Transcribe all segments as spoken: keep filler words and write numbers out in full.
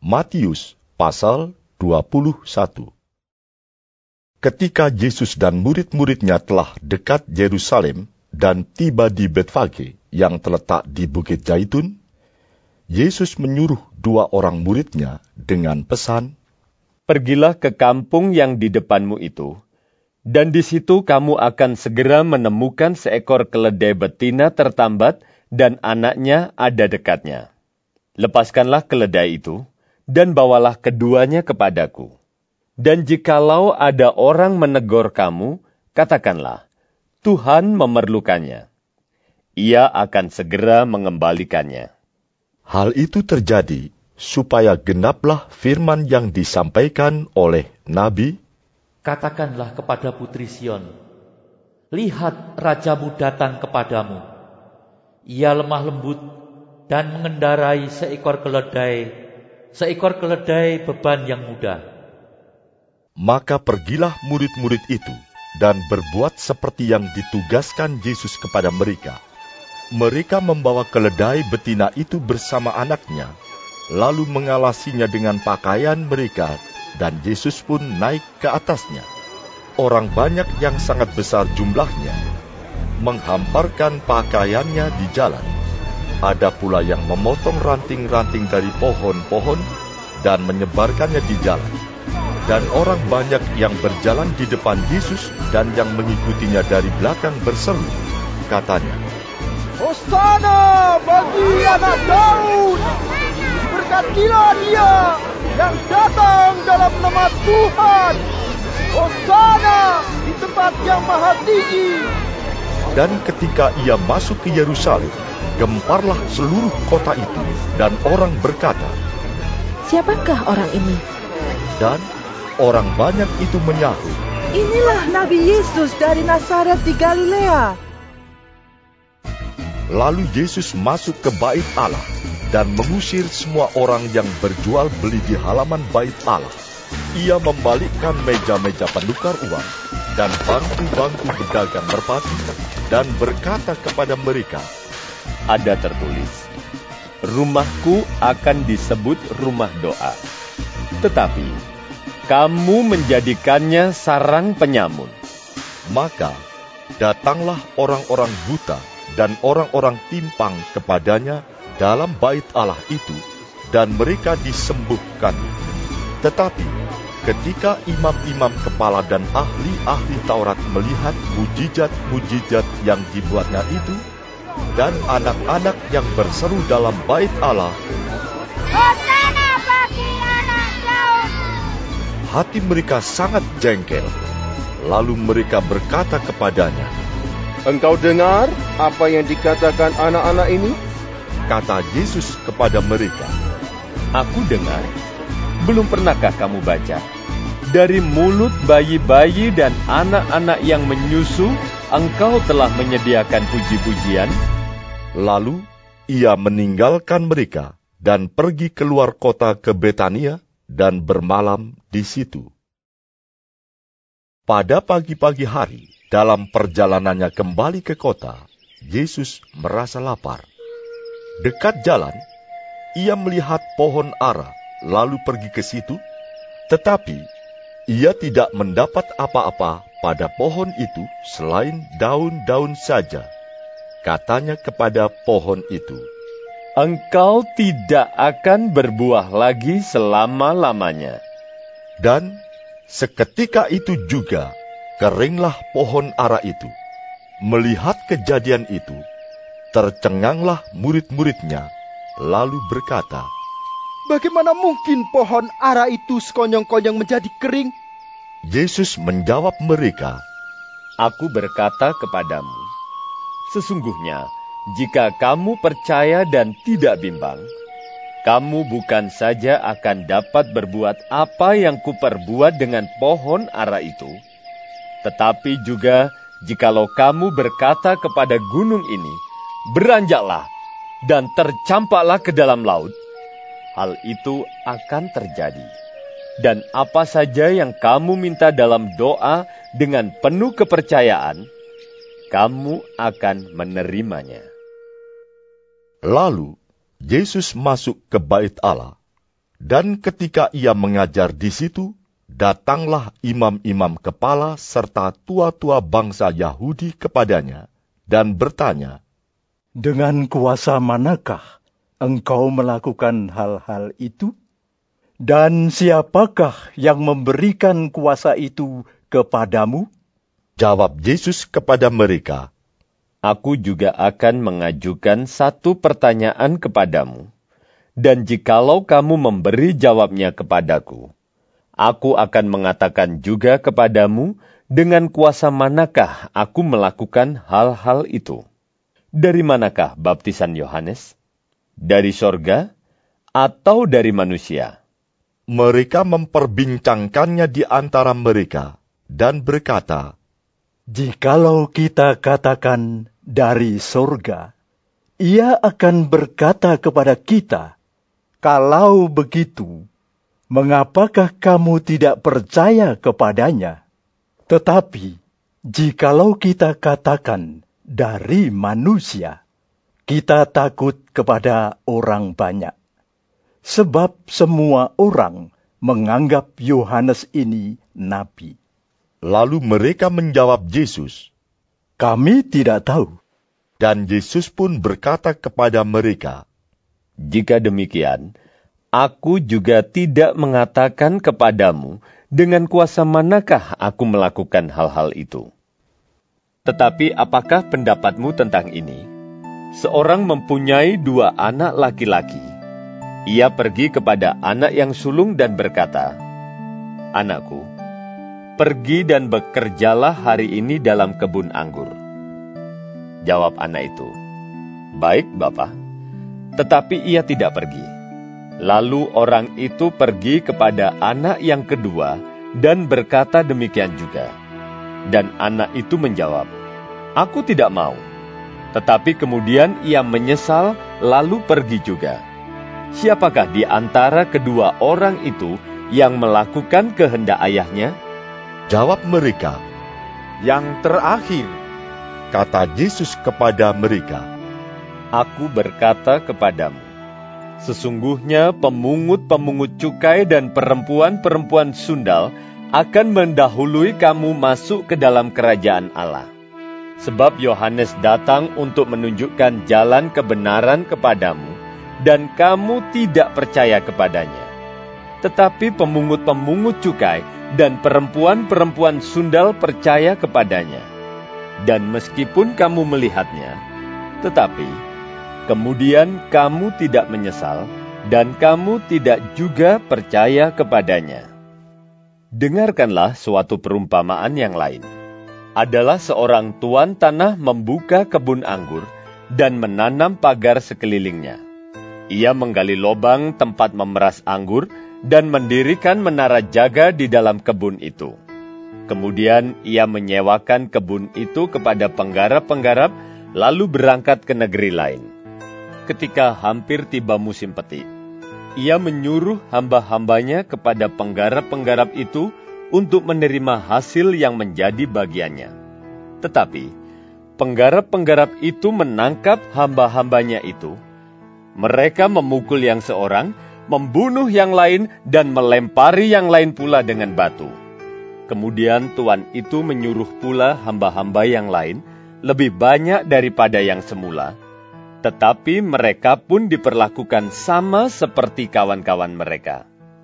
Matius pasal dua puluh satu. Ketika Yesus dan murid-muridnya telah dekat Yerusalem dan tiba di Betfage yang terletak di Bukit Zaitun, Yesus menyuruh dua orang muridnya dengan pesan, "Pergilah ke kampung yang di depanmu itu, dan di situ kamu akan segera menemukan seekor keledai betina tertambat dan anaknya ada dekatnya. Lepaskanlah keledai itu, dan bawalah keduanya kepadaku. Dan jikalau ada orang menegur kamu, katakanlah, Tuhan memerlukannya. Ia akan segera mengembalikannya." Hal itu terjadi supaya genaplah firman yang disampaikan oleh Nabi, "Katakanlah kepada putri Sion, lihat rajamu datang kepadamu. Ia lemah lembut dan mengendarai seekor keledai, seekor keledai beban yang mudah." Maka pergilah murid-murid itu dan berbuat seperti yang ditugaskan Yesus kepada mereka. Mereka membawa keledai betina itu bersama anaknya, lalu mengalasinya dengan pakaian mereka, dan Yesus pun naik ke atasnya. Orang banyak yang sangat besar jumlahnya menghamparkan pakaiannya di jalan. Ada pula yang memotong ranting-ranting dari pohon-pohon dan menyebarkannya di jalan. Dan orang banyak yang berjalan di depan Yesus dan yang mengikutinya dari belakang berseru, katanya, "Hosana bagi anak Daud! Berkatilah dia yang datang dalam nama Tuhan! Hosana di tempat yang maha tinggi!" Dan ketika ia masuk ke Yerusalem, gemparlah seluruh kota itu, dan orang berkata, "Siapakah orang ini?" Dan orang banyak itu menyahut, "Inilah Nabi Yesus dari Nazaret di Galilea." Lalu Yesus masuk ke bait Allah dan mengusir semua orang yang berjual beli di halaman bait Allah. Ia membalikkan meja-meja penukar uang dan bangku-bangku pedagang merpati dan berkata kepada mereka, "Ada tertulis, rumahku akan disebut rumah doa. Tetapi kamu menjadikannya sarang penyamun." Maka datanglah orang-orang buta dan orang-orang timpang kepadanya dalam bait Allah itu, dan mereka disembuhkan. Tetapi ketika imam-imam kepala dan ahli-ahli Taurat melihat mujizat-mujizat yang dibuatnya itu, dan anak-anak yang berseru dalam bait Allah, "Hosana bagi anak Daud!" hati mereka sangat jengkel. Lalu mereka berkata kepadanya, "Engkau dengar apa yang dikatakan anak-anak ini?" Kata Yesus kepada mereka, "Aku dengar. Belum pernahkah kamu baca? Dari mulut bayi-bayi dan anak-anak yang menyusu, engkau telah menyediakan puji-pujian?" Lalu ia meninggalkan mereka dan pergi keluar kota ke Betania dan bermalam di situ. Pada pagi-pagi hari, dalam perjalanannya kembali ke kota, Yesus merasa lapar. Dekat jalan, ia melihat pohon ara, lalu pergi ke situ, tetapi ia tidak mendapat apa-apa pada pohon itu selain daun-daun saja. Katanya kepada pohon itu, "Engkau tidak akan berbuah lagi selama-lamanya." Dan seketika itu juga keringlah pohon ara itu. Melihat kejadian itu, tercenganglah murid-muridnya, lalu berkata, "Bagaimana mungkin pohon ara itu sekonyong-konyong menjadi kering?" Yesus menjawab mereka, "Aku berkata kepadamu, sesungguhnya jika kamu percaya dan tidak bimbang, kamu bukan saja akan dapat berbuat apa yang kuperbuat dengan pohon ara itu, tetapi juga jikalau kamu berkata kepada gunung ini, beranjaklah dan tercampaklah ke dalam laut, hal itu akan terjadi. Dan apa saja yang kamu minta dalam doa dengan penuh kepercayaan, kamu akan menerimanya." Lalu Yesus masuk ke bait Allah, Dan ketika ia mengajar di situ, datanglah imam-imam kepala serta tua-tua bangsa Yahudi kepadanya, dan bertanya, "Dengan kuasa manakah engkau melakukan hal-hal itu? Dan siapakah yang memberikan kuasa itu kepadamu?" Jawab Yesus kepada mereka, "Aku juga akan mengajukan satu pertanyaan kepadamu, dan jikalau kamu memberi jawabnya kepadaku, aku akan mengatakan juga kepadamu dengan kuasa manakah aku melakukan hal-hal itu. Dari manakah baptisan Yohanes? Dari sorga atau dari manusia?" Mereka memperbincangkannya di antara mereka, dan berkata, "Jikalau kita katakan dari sorga, ia akan berkata kepada kita, 'Kalau begitu, mengapakah kamu tidak percaya kepadanya?' Tetapi, jikalau kita katakan dari manusia, kita takut kepada orang banyak. Sebab semua orang menganggap Yohanes ini nabi." Lalu mereka menjawab Yesus, "Kami tidak tahu." Dan Yesus pun berkata kepada mereka, "Jika demikian, aku juga tidak mengatakan kepadamu dengan kuasa manakah aku melakukan hal-hal itu. Tetapi apakah pendapatmu tentang ini? Seorang mempunyai dua anak laki-laki. Ia pergi kepada anak yang sulung dan berkata, 'Anakku, pergi dan bekerjalah hari ini dalam kebun anggur.' Jawab anak itu, 'Baik, Bapa.' Tetapi ia tidak pergi. Lalu orang itu pergi kepada anak yang kedua dan berkata demikian juga. Dan anak itu menjawab, 'Aku tidak mau.' Tetapi kemudian ia menyesal lalu pergi juga. Siapakah di antara kedua orang itu yang melakukan kehendak ayahnya?" Jawab mereka, "Yang terakhir." Kata Yesus kepada mereka, "Aku berkata kepadamu, sesungguhnya pemungut-pemungut cukai dan perempuan-perempuan sundal akan mendahului kamu masuk ke dalam kerajaan Allah. Sebab Yohanes datang untuk menunjukkan jalan kebenaran kepadamu, dan kamu tidak percaya kepadanya. Tetapi pemungut-pemungut cukai dan perempuan-perempuan sundal percaya kepadanya. Dan meskipun kamu melihatnya, tetapi kemudian kamu tidak menyesal, dan kamu tidak juga percaya kepadanya." Dengarkanlah suatu perumpamaan yang lain. Adalah seorang tuan tanah membuka kebun anggur dan menanam pagar sekelilingnya. Ia menggali lobang tempat memeras anggur dan mendirikan menara jaga di dalam kebun itu. Kemudian ia menyewakan kebun itu kepada penggarap-penggarap, lalu berangkat ke negeri lain. Ketika hampir tiba musim petik, ia menyuruh hamba-hambanya kepada penggarap-penggarap itu untuk menerima hasil yang menjadi bagiannya. Tetapi penggarap-penggarap itu menangkap hamba-hambanya itu. Mereka memukul yang seorang, membunuh yang lain, dan melempari yang lain pula dengan batu. Kemudian tuan itu menyuruh pula hamba-hamba yang lain, lebih banyak daripada yang semula. Tetapi mereka pun diperlakukan sama seperti kawan-kawan mereka.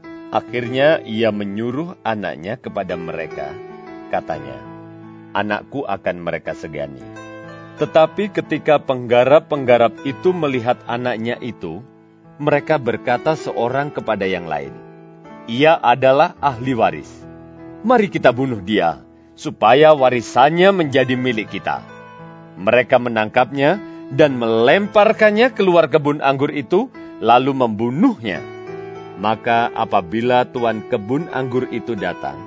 Akhirnya ia menyuruh anaknya kepada mereka. Katanya, "Anakku akan mereka segani." Tetapi ketika penggarap-penggarap itu melihat anaknya itu, mereka berkata seorang kepada yang lain, "Ia adalah ahli waris. Mari kita bunuh dia, supaya warisannya menjadi milik kita." Mereka menangkapnya dan melemparkannya keluar kebun anggur itu, lalu membunuhnya. Maka apabila tuan kebun anggur itu datang,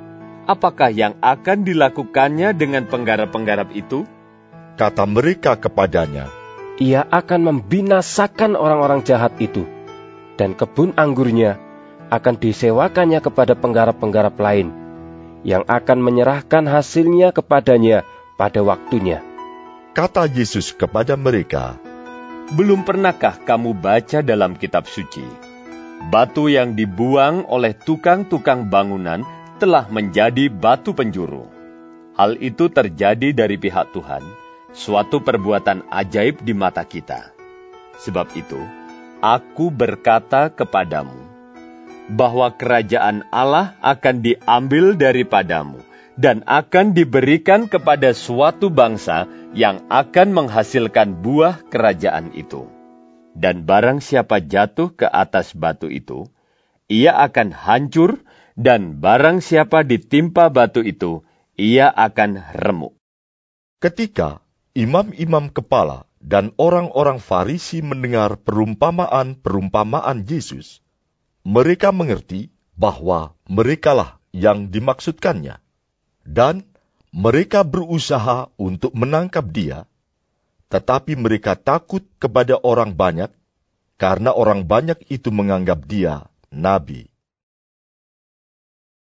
apakah yang akan dilakukannya dengan penggarap-penggarap itu? Kata mereka kepadanya, "Ia akan membinasakan orang-orang jahat itu, dan kebun anggurnya akan disewakannya kepada penggarap-penggarap lain, yang akan menyerahkan hasilnya kepadanya pada waktunya." Kata Yesus kepada mereka, "Belum pernahkah kamu baca dalam kitab suci? Batu yang dibuang oleh tukang-tukang bangunan telah menjadi batu penjuru. Hal itu terjadi dari pihak Tuhan, suatu perbuatan ajaib di mata kita. Sebab itu, aku berkata kepadamu, bahwa kerajaan Allah akan diambil daripadamu, dan akan diberikan kepada suatu bangsa yang akan menghasilkan buah kerajaan itu. Dan barang siapa jatuh ke atas batu itu, ia akan hancur, dan barang siapa ditimpa batu itu, ia akan remuk. Ketika imam-imam kepala dan orang-orang Farisi mendengar perumpamaan-perumpamaan Yesus, mereka mengerti bahwa merekalah yang dimaksudkannya, dan mereka berusaha untuk menangkap dia. Tetapi mereka takut kepada orang banyak, karena orang banyak itu menganggap dia nabi.